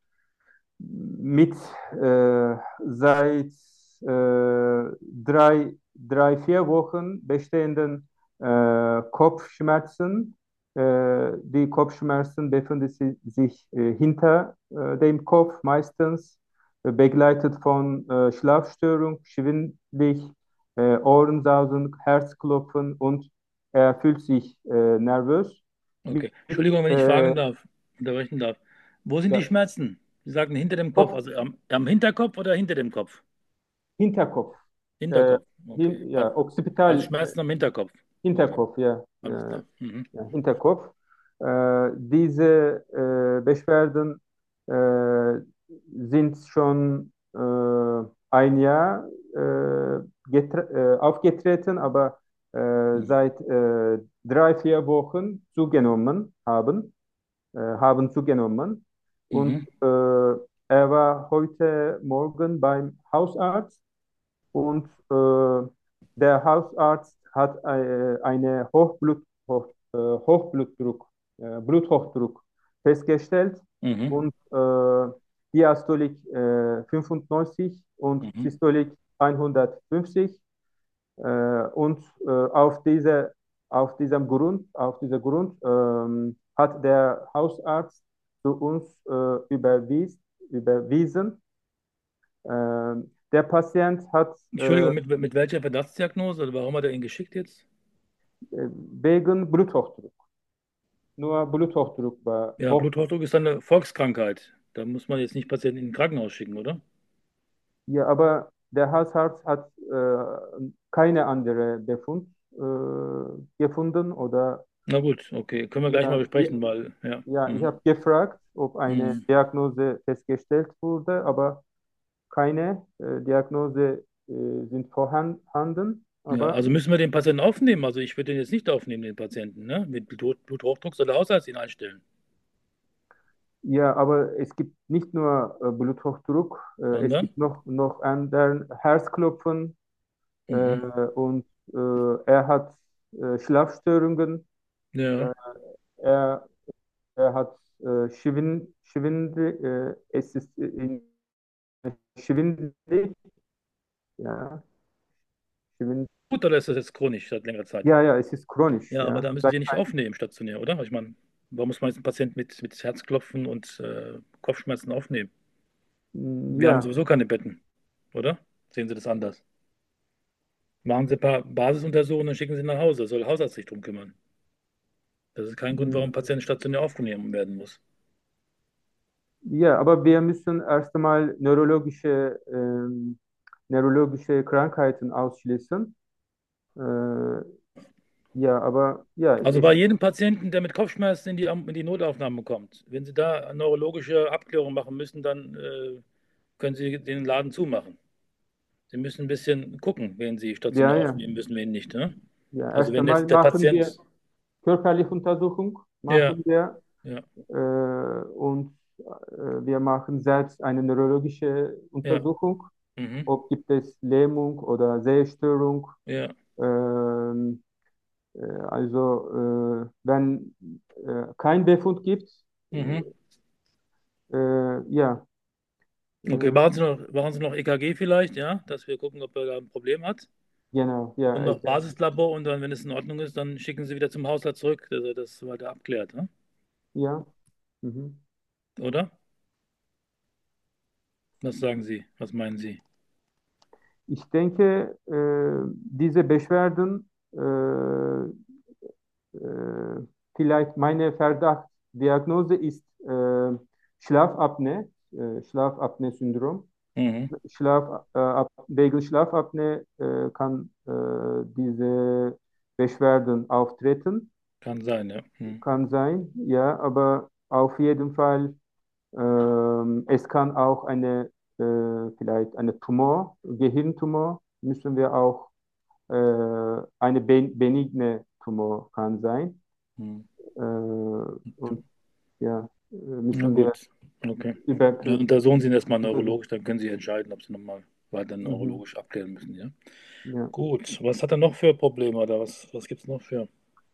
mit äh, seit äh, drei, drei, vier Wochen bestehenden äh, Kopfschmerzen. Äh, die Kopfschmerzen befinden si- sich äh, hinter äh, dem Kopf meistens, äh, begleitet von äh, Schlafstörung, schwindelig, äh, Ohrensausen, Herzklopfen und er fühlt sich äh, nervös. Mit, Okay. Entschuldigung, wenn ich äh, fragen darf, unterbrechen darf. Wo sind die ja, Schmerzen? Sie sagten hinter dem Kopf, Kopf, also am, am Hinterkopf oder hinter dem Kopf? Hinterkopf. Äh, Hinterkopf, okay. hin, ja, Ab- Also Occipital, Schmerzen am Hinterkopf. Okay, Hinterkopf, ja, alles äh, klar. Mhm. ja, Hinterkopf. Äh, diese äh, Beschwerden äh, sind schon äh, ein Jahr äh, getre- äh, aufgetreten, aber äh, Mhm. seit äh, drei, vier Wochen zugenommen haben, äh, haben zugenommen. Und Mhm. äh, er war heute Morgen beim Hausarzt und äh, der Hausarzt hat äh, eine Hochblut, Hoch, äh, Hochblutdruck, äh, Bluthochdruck festgestellt Mhm. und äh, Diastolik äh, fünfundneunzig und Mhm. Systolik hundertfünfzig. Äh, und äh, auf diese, auf diesem Grund, auf dieser Grund ähm, hat der Hausarzt zu uns äh, überwies, überwiesen. Ähm, der Patient hat äh, Entschuldigung, mit, mit welcher Verdachtsdiagnose? Also warum hat er ihn geschickt jetzt? wegen Bluthochdruck. Nur Bluthochdruck war Ja, hoch. Bluthochdruck ist eine Volkskrankheit. Da muss man jetzt nicht Patienten in ein Krankenhaus schicken, oder? Ja, aber der Hausarzt hat äh, keine andere Befund äh, gefunden oder Na gut, okay. Können wir gleich mal ja, ja, besprechen, weil, ja. ja, ich Mhm. habe gefragt, ob eine Mhm. Diagnose festgestellt wurde, aber keine äh, Diagnose äh, sind vorhanden. Ja, Aber also müssen wir den Patienten aufnehmen. Also ich würde den jetzt nicht aufnehmen, den Patienten, ne? Mit Blut, Bluthochdruck soll der Hausarzt ihn einstellen. ja, aber es gibt nicht nur äh, Bluthochdruck, äh, es Sondern? gibt noch, noch anderen Herzklopfen, äh, Mhm. und äh, er hat äh, Schlafstörungen, äh, Ja. er, er hat äh, Schwind, Schwindel, äh, es ist in, schwindelig, ja, schwind, Gut, oder ist das jetzt chronisch seit längerer Zeit? ja, ja, es ist chronisch, Ja, aber ja. da müssen Seit Sie nicht ein, aufnehmen, stationär, oder? Ich meine, warum muss man jetzt einen Patienten mit, mit Herzklopfen und äh, Kopfschmerzen aufnehmen? Wir haben ja, sowieso keine Betten, oder? Sehen Sie das anders? Machen Sie ein paar Basisuntersuchungen und schicken Sie ihn nach Hause. Soll der Hausarzt sich drum kümmern. Das ist kein Grund, warum ein Patient stationär aufgenommen werden muss. ja, aber wir müssen erst einmal neurologische, ähm, neurologische Krankheiten ausschließen. Äh, ja, aber ja, Also es, bei jedem Patienten, der mit Kopfschmerzen in die, Am- in die Notaufnahme kommt, wenn Sie da eine neurologische Abklärung machen müssen, dann äh, können Sie den Laden zumachen. Sie müssen ein bisschen gucken, wen Sie ja, stationär ja, aufnehmen müssen, wen nicht. Ne? ja, Also erst wenn einmal jetzt der machen wir Patient, körperliche Untersuchung, ja, machen wir ja, äh, und äh, wir machen selbst eine neurologische ja, Untersuchung, mhm, ob gibt es Lähmung oder Sehstörung. ja, Ähm, Äh, also, äh, wenn äh, kein Befund gibt, Mhm. äh, ja, Okay, äh, machen Sie noch, machen Sie noch E K G vielleicht, ja, dass wir gucken, ob er da ein Problem hat. genau, ja, Und äh, noch Basislabor und dann, wenn es in Ordnung ist, dann schicken Sie wieder zum Hausarzt zurück, dass er das weiter abklärt, ne? ja. Mhm. Oder? Was sagen Sie? Was meinen Sie? Ich denke, äh, diese Beschwerden, äh, äh, vielleicht meine Verdachtsdiagnose ist äh, Schlafapnoe, äh, Schlafapnoe-Syndrom. Mhm. Schlaf, äh, ab, wegen Schlafapnoe äh, kann äh, diese Beschwerden auftreten. Kann sein, ja. Mhm. Kann sein, ja, aber auf jeden Fall, ähm, es kann auch eine, äh, vielleicht eine Tumor, Gehirntumor, müssen wir auch, äh, eine ben benigne Tumor kann sein. Mhm. Äh, und ja, äh, Na müssen wir gut, okay. Dann überprüfen. untersuchen Sie ihn erstmal Untersuchen. neurologisch, dann können Sie entscheiden, ob Sie nochmal weiter Mhm, neurologisch abklären müssen, ja? ja. Gut, was hat er noch für Probleme oder was, was gibt es noch für?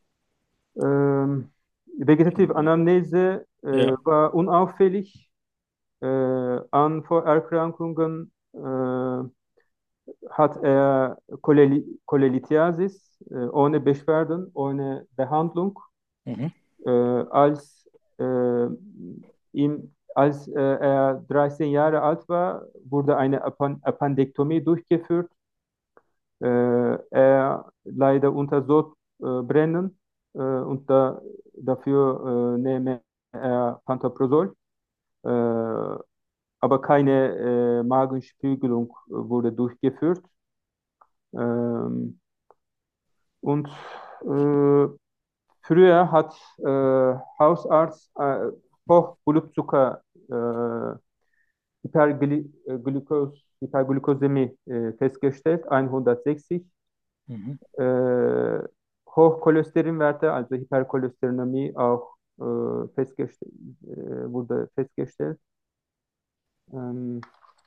Ähm, Vegetative Anamnese äh, Ja, war unauffällig. Äh, an Vorerkrankungen äh, hat er Choleli Cholelithiasis äh, ohne Beschwerden, ohne Behandlung. mhm. Äh, als, äh, ihm, als äh, er dreizehn Jahre alt war, wurde eine Apan Appendektomie durchgeführt. Äh, er leider unter Sodbrennen äh, und da, dafür äh, nehme er Pantoprazol. Äh, aber keine äh, Magenspiegelung äh, wurde durchgeführt. Ähm, und äh, früher hat äh, Hausarzt äh, Hochblutzucker, äh, Hyperglykäs, Hyperglykäsemie äh, festgestellt, hundertsechzig. Mhm. Äh, Hochcholesterinwerte, also Hypercholesterinämie auch äh, festgestellt, äh, wurde festgestellt. Ähm,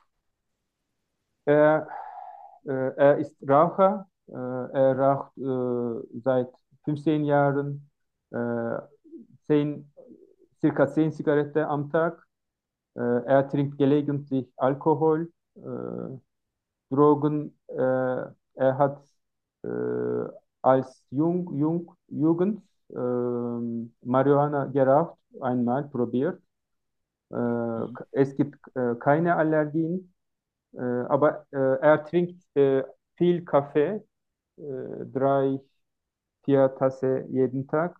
er, äh, er ist Raucher. Äh, er raucht äh, seit fünfzehn Jahren äh, zehn, circa zehn Zigaretten am Tag. Äh, er trinkt gelegentlich Alkohol, äh, Drogen. Äh, er hat äh, als Jung, Jung, Jugend äh, Marihuana geraucht, einmal probiert. Äh, Mhm. es gibt äh, keine Allergien. Äh, aber äh, er trinkt äh, viel Kaffee, äh, drei, vier Tasse jeden Tag.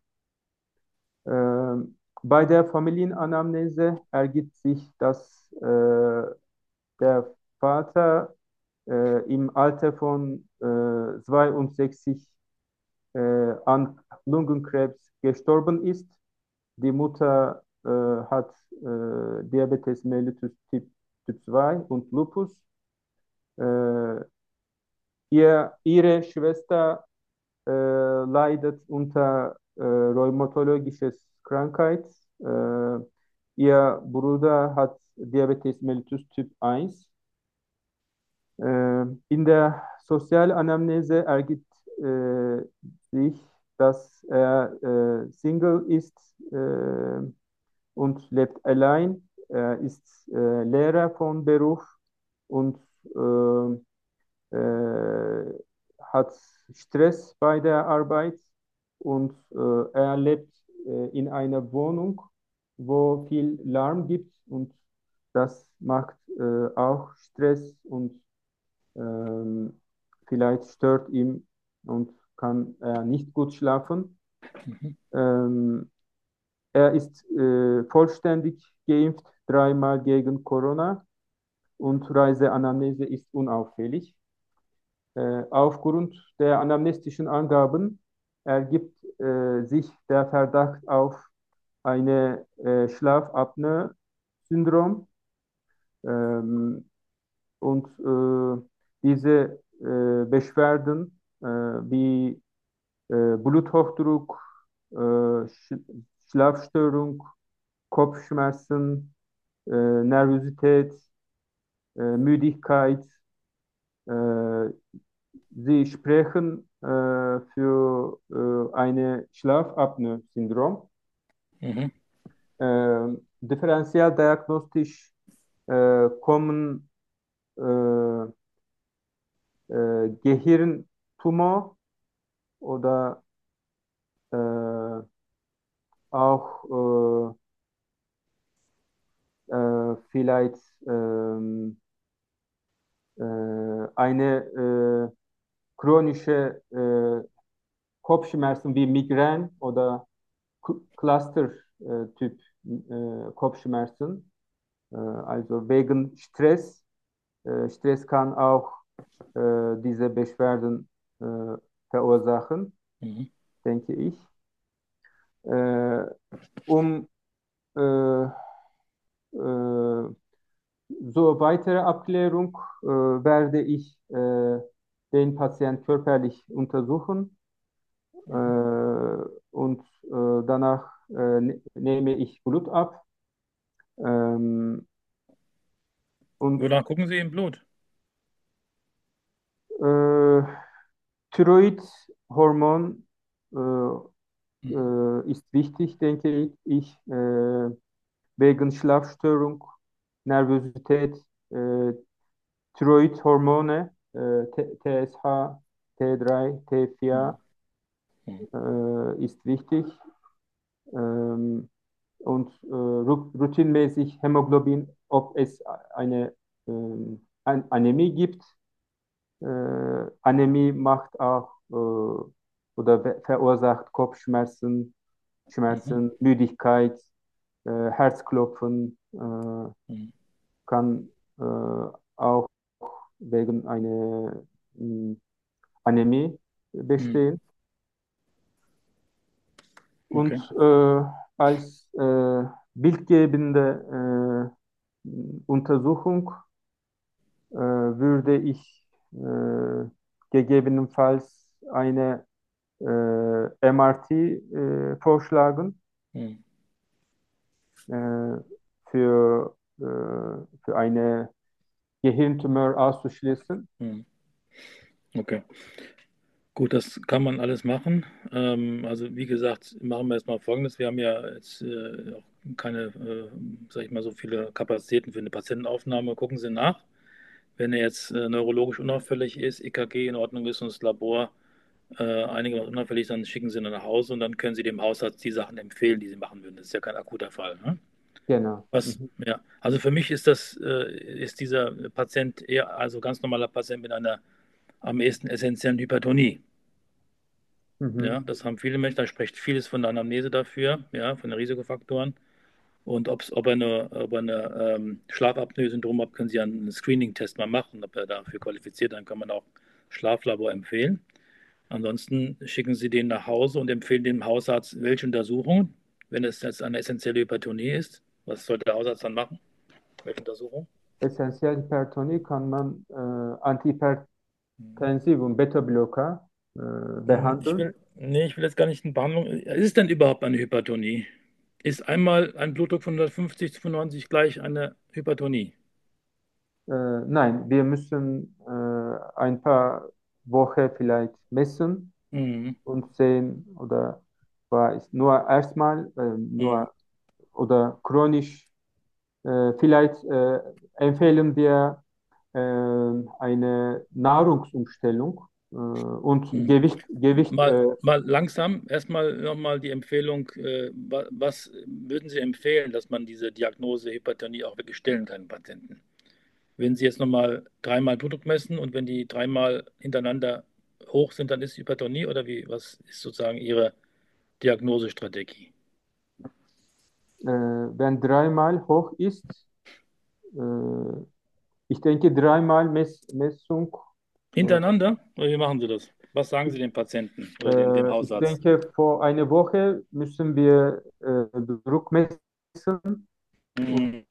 Ähm, bei der Familienanamnese ergibt sich, dass äh, der Vater äh, im Alter von äh, zweiundsechzig äh, an Lungenkrebs gestorben ist. Die Mutter äh, hat äh, Diabetes mellitus Typ, Typ zwei und Lupus. Äh, Ihr, ihre Schwester äh, leidet unter äh, rheumatologisches Krankheit. Äh, ihr Bruder hat Diabetes mellitus Typ eins. Äh, in der Sozialanamnese ergibt äh, sich, dass er äh, Single ist äh, und lebt allein. Er ist äh, Lehrer von Beruf und äh, äh, hat Stress bei der Arbeit und äh, er lebt äh, in einer Wohnung, wo viel Lärm gibt und das macht äh, auch Stress und ähm, vielleicht stört ihn und kann er nicht gut schlafen. Mhm. Ähm, er ist äh, vollständig geimpft, dreimal gegen Corona und Reiseanamnese ist unauffällig. Äh, aufgrund der anamnestischen Angaben ergibt äh, sich der Verdacht auf eine äh, Schlafapnoe-Syndrom. Ähm, und äh, diese äh, Beschwerden äh, wie äh, Bluthochdruck, äh, Sch Schlafstörung, Kopfschmerzen, äh, Nervosität, äh, Müdigkeit, äh, Sie sprechen äh, für äh, eine Schlafapnoe-Syndrom. Mhm. Äh, differenzialdiagnostisch äh, kommen äh, äh, Gehirntumor oder äh, auch äh, äh, vielleicht ähm, äh, eine äh, chronische äh, Kopfschmerzen wie Migräne oder K- Cluster-Typ äh, Kopfschmerzen. Äh, also wegen Stress. Äh, Stress kann auch äh, diese Beschwerden äh, verursachen, Mhm. denke ich. Äh, um äh, äh, so weitere Abklärung äh, werde ich äh, den Patienten körperlich untersuchen äh, und äh, danach äh, ne nehme ich Blut ab. Ähm, und Wonach gucken Sie im Blut? äh, Thyroidhormon äh, Mhm. äh, ist wichtig, denke ich. Ich äh, wegen Schlafstörung, Nervosität, äh, Thyroidhormone, äh, T- TSH, T drei, T vier Mhm. äh, ist wichtig. Ähm, und äh, ru- routinmäßig Hämoglobin, ob es eine ähm, An Anämie gibt. Äh, Anämie macht auch äh, oder be- verursacht Kopfschmerzen, Mhm. Schmerzen, Müdigkeit, äh, Herzklopfen, äh, Mhm. kann äh, auch wegen einer mh, Anämie Mhm. bestehen. Und Okay. äh, als äh, bildgebende äh, Untersuchung äh, würde ich äh, gegebenenfalls eine äh, M R T äh, vorschlagen Mhm. äh, für, äh, für eine Gehirntumor auszuschließen. Mhm. Okay. Gut, das kann man alles machen. Ähm, also wie gesagt, machen wir jetzt mal Folgendes. Wir haben ja jetzt äh, auch keine, äh, sag ich mal, so viele Kapazitäten für eine Patientenaufnahme. Gucken Sie nach. Wenn er jetzt äh, neurologisch unauffällig ist, E K G in Ordnung ist und das Labor äh, einigermaßen unauffällig ist, dann schicken Sie ihn nach Hause und dann können Sie dem Hausarzt die Sachen empfehlen, die Sie machen würden. Das ist ja kein akuter Fall. Ne? Genau. Was, Mhm. ja, also für mich ist das, äh, ist dieser Patient eher, also ganz normaler Patient mit einer am ehesten essentiellen Hypertonie. Mhm. Ja, das haben viele Menschen, da spricht vieles von der Anamnese dafür, ja, von den Risikofaktoren. Und ob's, ob er eine, ob er eine ähm, Schlafapnoe-Syndrom hat, können Sie einen Screening-Test mal machen, ob er dafür qualifiziert, dann kann man auch Schlaflabor empfehlen. Ansonsten schicken Sie den nach Hause und empfehlen dem Hausarzt, welche Untersuchungen, wenn es jetzt eine essentielle Hypertonie ist. Was sollte der Hausarzt dann machen? Welche Untersuchung? Essentiell Hypertonie kann man äh, Antihypertensivum, Beta-Blocker äh, Hm, Ich behandeln. will, nee, ich will jetzt gar nicht in Behandlung. Ist es denn überhaupt eine Hypertonie? Ist einmal ein Blutdruck von hundertfünfzig zu fünfundneunzig gleich eine Hypertonie? Äh, nein, wir müssen äh, ein paar Wochen vielleicht messen Mhm. und sehen, oder war es nur erstmal, äh, Mhm. nur oder chronisch. Äh, vielleicht äh, empfehlen wir äh, eine Nahrungsumstellung äh, und Mhm. Gewicht, Gewicht Mal, äh, mal langsam, erstmal nochmal die Empfehlung, äh, wa- was würden Sie empfehlen, dass man diese Diagnose Hypertonie auch wirklich stellen kann, Patienten? Wenn Sie jetzt nochmal dreimal Blutdruck messen und wenn die dreimal hintereinander hoch sind, dann ist Hypertonie oder wie, was ist sozusagen Ihre Diagnosestrategie? äh, wenn dreimal hoch ist, äh, ich denke dreimal Mess, Messung, äh, Hintereinander? Oder wie machen Sie das? Was sagen Sie dem Patienten oder dem, dem äh, ich Hausarzt? denke vor einer Woche müssen wir äh, Druck messen und Mhm.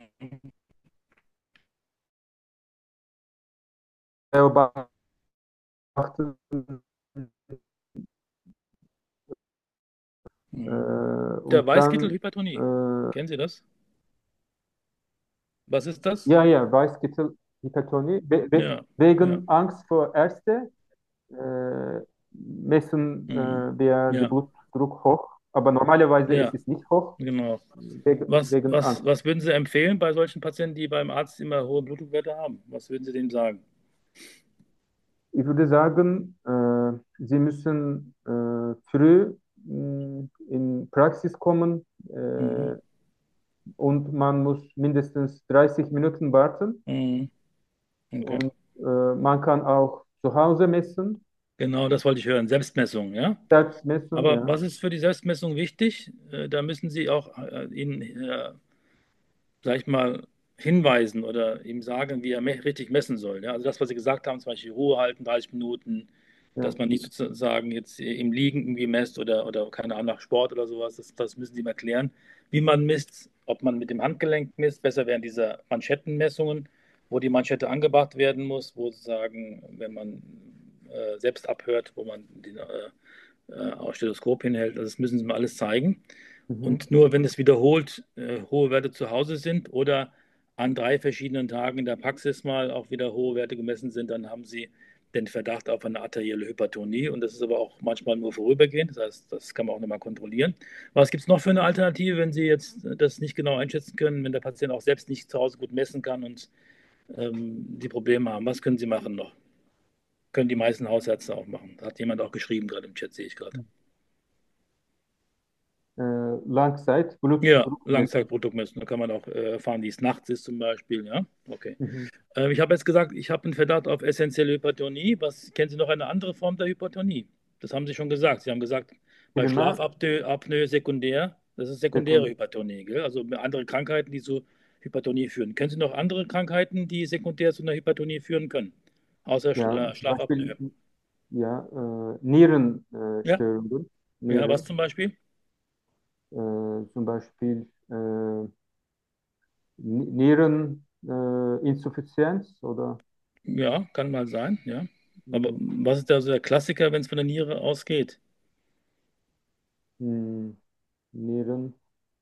beobachten. Äh, Mhm. Der und dann, Weißkittelhypertonie. äh, Kennen Sie das? Was ist das? ja, ja, Weißkittel-Hypertonie, we we Ja, ja. wegen Angst vor Ärzte. äh, messen Mhm. äh, wir den Ja, Blutdruck hoch, aber normalerweise ist ja, es nicht hoch genau. wegen, Was, wegen was, Angst. was würden Sie empfehlen bei solchen Patienten, die beim Arzt immer hohe Blutdruckwerte haben? Was würden Sie denen sagen? Ich würde sagen, äh, Sie müssen äh, früh mh, in Praxis kommen Mhm. äh, und man muss mindestens dreißig Minuten warten Mhm. Okay. und äh, man kann auch zu Hause messen, Genau, das wollte ich hören. Selbstmessung, ja? Selbstmessung, Aber ja. was ist für die Selbstmessung wichtig? Äh, Da müssen Sie auch äh, ihn, äh, sag ich mal, hinweisen oder ihm sagen, wie er me richtig messen soll. Ja? Also das, was Sie gesagt haben, zum Beispiel Ruhe halten, dreißig Minuten, Ja. dass man nicht sozusagen jetzt im Liegen irgendwie messt oder, oder keine Ahnung, nach Sport oder sowas. Das, das müssen Sie ihm erklären, wie man misst, ob man mit dem Handgelenk misst. Besser wären diese Manschettenmessungen, wo die Manschette angebracht werden muss, wo sozusagen, wenn man äh, selbst abhört, wo man den äh, äh, auch Stethoskop hinhält. Also das müssen Sie mir alles zeigen. Mhm. Und nur wenn es wiederholt äh, hohe Werte zu Hause sind oder an drei verschiedenen Tagen in der Praxis mal auch wieder hohe Werte gemessen sind, dann haben Sie den Verdacht auf eine arterielle Hypertonie. Und das ist aber auch manchmal nur vorübergehend. Das heißt, das kann man auch nochmal kontrollieren. Was gibt es noch für eine Alternative, wenn Sie jetzt das nicht genau einschätzen können, wenn der Patient auch selbst nicht zu Hause gut messen kann und ähm, die Probleme haben? Was können Sie machen noch? Können die meisten Hausärzte auch machen. Da hat jemand auch geschrieben, gerade im Chat sehe ich gerade. Äh, Langzeit, Ja, Blutdruckmessung. Langzeitproduktmessen. Da kann man auch äh, erfahren, wie es nachts ist zum Beispiel. Ja, okay. Mhm. Äh, ich habe jetzt gesagt, ich habe einen Verdacht auf essentielle Hypertonie. Was kennen Sie noch eine andere Form der Hypertonie? Das haben Sie schon gesagt. Sie haben gesagt, bei Prima, Schlafapnoe Apnoe sekundär, das ist sekundäre Sekund. Hypertonie, gell? Also andere Krankheiten, die zu Hypertonie führen. Kennen Sie noch andere Krankheiten, die sekundär zu einer Hypertonie führen können? Außer Ja, Schla zum Beispiel Schlafapnoe. ja, äh, Nierenstörungen, äh, Ja, Störungen. ja, was Nieren, zum Beispiel? äh, zum Beispiel äh, Niereninsuffizienz äh, Insuffizienz oder Ja, kann mal sein, ja. Aber mh, was ist da so der Klassiker, wenn es von der Niere ausgeht? mh, Nieren,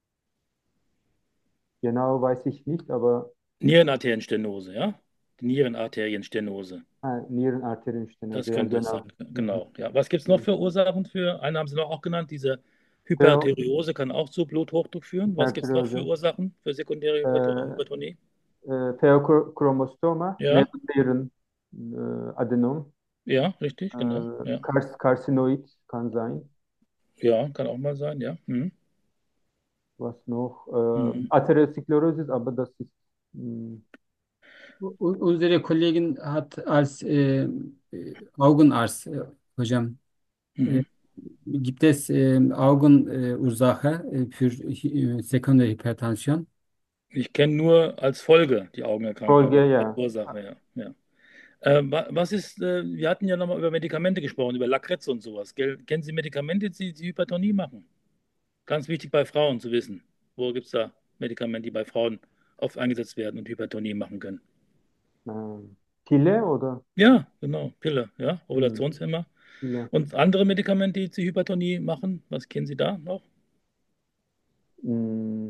genau weiß ich nicht, aber Nierenarterienstenose, ja? Die Nierenarterienstenose. äh, Nierenarterienstenose, Das ja, könnte es sein, genau. Mhm. genau. Ja. Was gibt es noch Mhm. für Ursachen für, eine haben Sie noch auch genannt, diese Theo, Hyperarteriose kann auch zu Bluthochdruck führen. Was gibt es noch für Hyperthyreose, Ursachen für sekundäre Hyperto- äh, Hypertonie? äh, Pheochromostroma, Ja, Nebennieren, äh, Adenom, ja, richtig, genau. äh, Ja, Kars Karsinoid kann sein. ja, kann auch mal sein, ja. Mhm. Was noch? Äh, Mhm. Atherosklerosis, aber das ist mh, U- Unsere Kollegin hat als äh, äh, Augenarzt, äh, hocam, äh, Mhm. gibt es äh, Augenursache äh, für äh, sekundäre Hypertension? Ich kenne nur als Folge die Augenerkrankung, Folge, aber als ja. Ursache, ja. Ja. Äh, wa- was ist, äh, wir hatten ja nochmal über Medikamente gesprochen, über Lakritz und sowas. Gell? Kennen Sie Medikamente, die die Hypertonie machen? Ganz wichtig bei Frauen zu wissen. Wo gibt es da Medikamente, die bei Frauen oft eingesetzt werden und Hypertonie machen können? Ähm, Pille oder? Ja, genau, Pille, ja, Hm, Ovulationshemmer. Pille. Und andere Medikamente, die die Hypertonie machen, was kennen Sie da noch? Hm,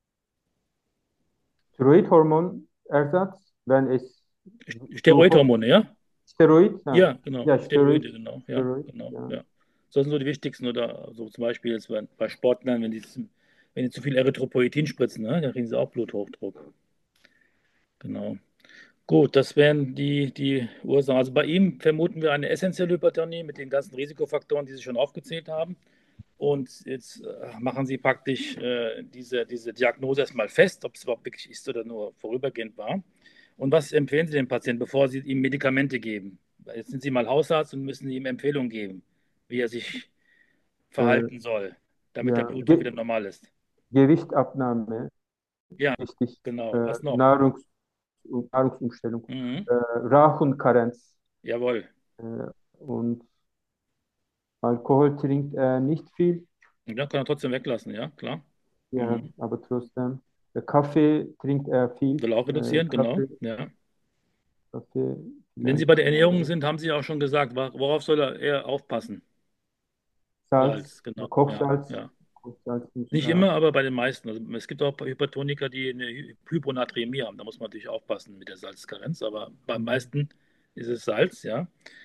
Steroidhormonersatz, wenn es Bluthochdruck, Steroidhormone, ja? Steroid, ja, Ja, genau, ja, Steroide, Steroid, genau, ja, Steroid, genau, ja. ja. So sind so die wichtigsten oder so zum Beispiel jetzt bei, bei Sportlern, wenn die, wenn die zu viel Erythropoietin spritzen, ne, dann kriegen sie auch Bluthochdruck. Genau. Gut, das wären die, die Ursachen. Also bei ihm vermuten wir eine essentielle Hypertonie mit den ganzen Risikofaktoren, die Sie schon aufgezählt haben. Und jetzt äh, machen Sie praktisch äh, diese, diese Diagnose erstmal fest, ob es überhaupt wirklich ist oder nur vorübergehend war. Und was empfehlen Sie dem Patienten, bevor Sie ihm Medikamente geben? Jetzt sind Sie mal Hausarzt und müssen ihm Empfehlungen geben, wie er sich Äh, verhalten soll, damit der ja, Blutdruck Ge wieder normal ist. Gewichtabnahme, Ja, wichtig, genau. äh, Was noch? Nahrungs Nahrungsumstellung, Mhm. äh, Rauchenkarenz Jawohl. äh, und Alkohol trinkt er nicht viel, Ja, kann er trotzdem weglassen, ja, klar. ja, Mhm. aber trotzdem. Äh, Kaffee trinkt er viel, Soll auch äh, reduzieren, genau. Kaffee, Ja. Kaffee Wenn Sie vielleicht bei der Ernährung äh, sind, haben Sie ja auch schon gesagt, wa- worauf soll er eher aufpassen? Salz, Salz, genau. Ja, Kochsalz, ja. Kochsalz muss Nicht er, immer, aber bei den meisten. Also es gibt auch Hypertoniker, die eine Hy- Hyponaträmie haben. Da muss man natürlich aufpassen mit der Salzkarenz, aber beim mhm. meisten ist es Salz, ja.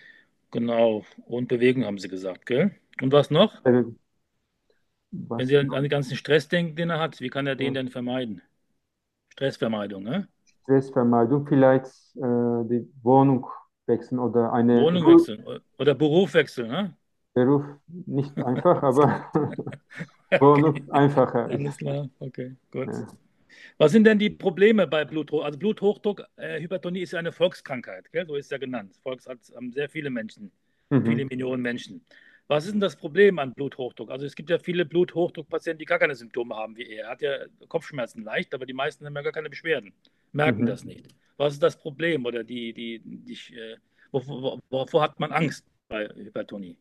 Genau. Und Bewegung haben Sie gesagt, gell? Und was noch? Evet, Wenn was Sie an, noch? an den ganzen Stress denken, den er hat, wie kann er den Ja, denn vermeiden? Stressvermeidung, ne? Stressvermeidung, vielleicht äh, die Wohnung wechseln oder eine Wohnung Ru- wechseln oder Beruf wechseln, ne? Beruf nicht einfach, Alles klar. aber Okay, Wohnung einfacher alles ist. klar. Okay, gut. Ja. Was sind denn die Probleme bei Bluthochdruck? Also Bluthochdruck, äh, Hypertonie ist ja eine Volkskrankheit, gell? So ist ja genannt. Volks hat, haben sehr viele Menschen, viele Mhm. Millionen Menschen. Was ist denn das Problem an Bluthochdruck? Also es gibt ja viele Bluthochdruckpatienten, die gar keine Symptome haben wie er. Er hat ja Kopfschmerzen leicht, aber die meisten haben ja gar keine Beschwerden, merken Mhm. das nicht. Was ist das Problem oder die, die, die, äh, wovor, wovor hat man Angst bei Hypertonie?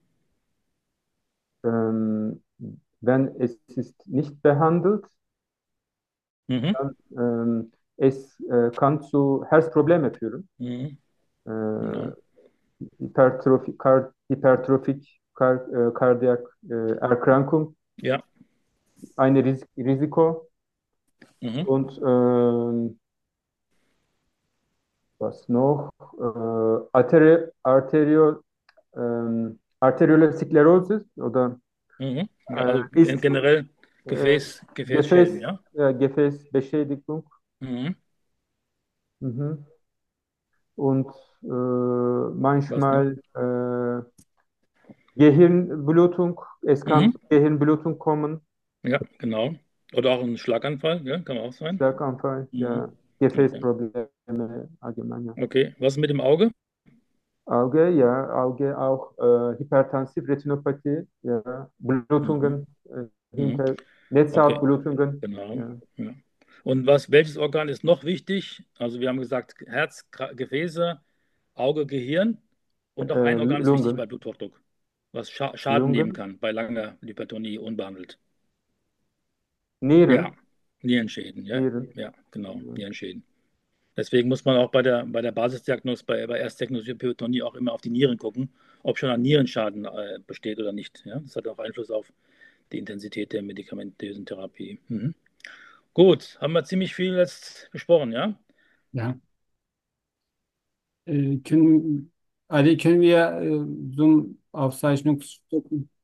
Ähm, wenn es ist nicht behandelt, Mhm. ähm, es äh, kann zu Herzproblemen führen. Mhm. Äh, Genau. Hypertrophi, kar, Hypertrophik kar, äh, Kardiak äh, Erkrankung, Ja. eine Ris Risiko Mhm. und ähm, was noch? Äh, Arteri Arteriol, ähm, Arteriole Sklerosis oder Mhm. Ja, äh, also gen- ist generell äh, Gefäß, Gefäßschäden, Gefäß, ja. äh, Gefäßbeschädigung. Mhm. Mhm. Und äh, Was noch? manchmal äh, Gehirnblutung. Es kann Mhm. zu Gehirnblutung kommen, Ja, genau. Oder auch ein Schlaganfall, ja, kann auch sein. Schlaganfall, Mhm. ja, Okay. Gefäßprobleme allgemein. Ja. Okay. Was mit dem Auge? Auge, ja, Auge auch äh, Hypertensiv, Retinopathie, ja, Mhm. Blutungen, äh, Mhm. hinter Okay, Netzhautblutungen, genau. ja, Ja. Und was, welches Organ ist noch wichtig? Also wir haben gesagt, Herz, Gra- Gefäße, Auge, Gehirn und auch äh, ein Organ ist wichtig bei Lungen, Bluthochdruck, was Scha Schaden nehmen Lungen, kann bei langer Hypertonie unbehandelt. Ja, Nieren, Nierenschäden, ja, Nieren, ja, genau, ja. Nierenschäden. Deswegen muss man auch bei der, bei der Basisdiagnose, bei, bei Erstdiagnose Hypertonie auch immer auf die Nieren gucken, ob schon ein Nierenschaden äh, besteht oder nicht. Ja? Das hat auch Einfluss auf die Intensität der medikamentösen Therapie. Mhm. Gut, haben wir ziemlich viel jetzt besprochen, ja? Ja. Äh, können, Ali, können wir äh, Zoom-Aufzeichnung stoppen?